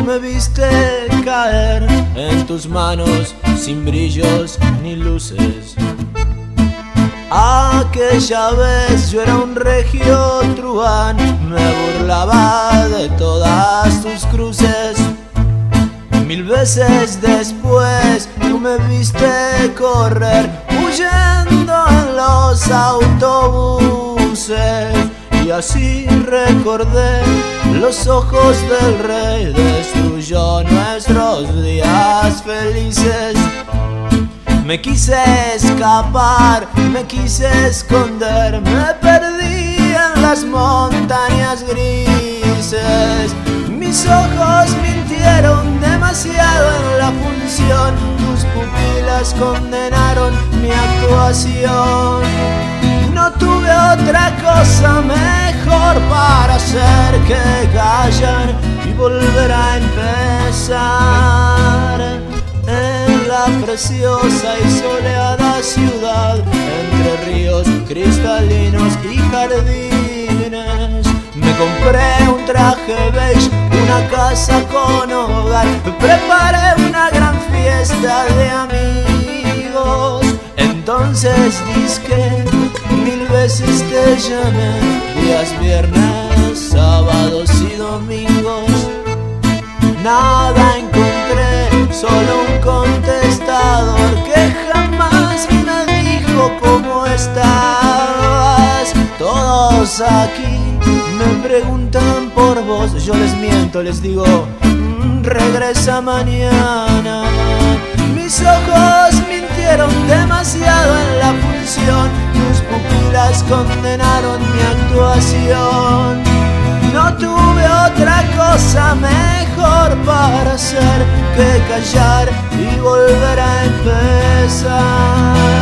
me viste caer en tus manos sin brillos ni luces. Aquella vez yo era un regio truán, me burlaba de todas tus cruces. 1000 veces después tú me viste correr huyendo en los autobuses. Y así recordé los ojos del rey, destruyó nuestros días felices. Me quise escapar, me quise esconder, me perdí en las montañas grises. Mis ojos mintieron demasiado en la función, tus pupilas condenaron mi actuación. No tuve otra cosa mejor para hacer que callar y volver a empezar. En la preciosa y soleada ciudad, entre ríos cristalinos y jardines, me compré un traje beige, una casa con hogar, preparé una gran fiesta de amigos. Entonces dizque 1000 veces te llamé, días viernes, sábados y domingos. Nada encontré, solo un contestador que jamás me dijo cómo estabas. Todos aquí me preguntan por vos, yo les miento, les digo, regresa mañana. Mis ojos mintieron demasiado en la función, tus pupilas condenaron mi actuación. No tuve otra cosa mejor para hacer que callar y volver a empezar.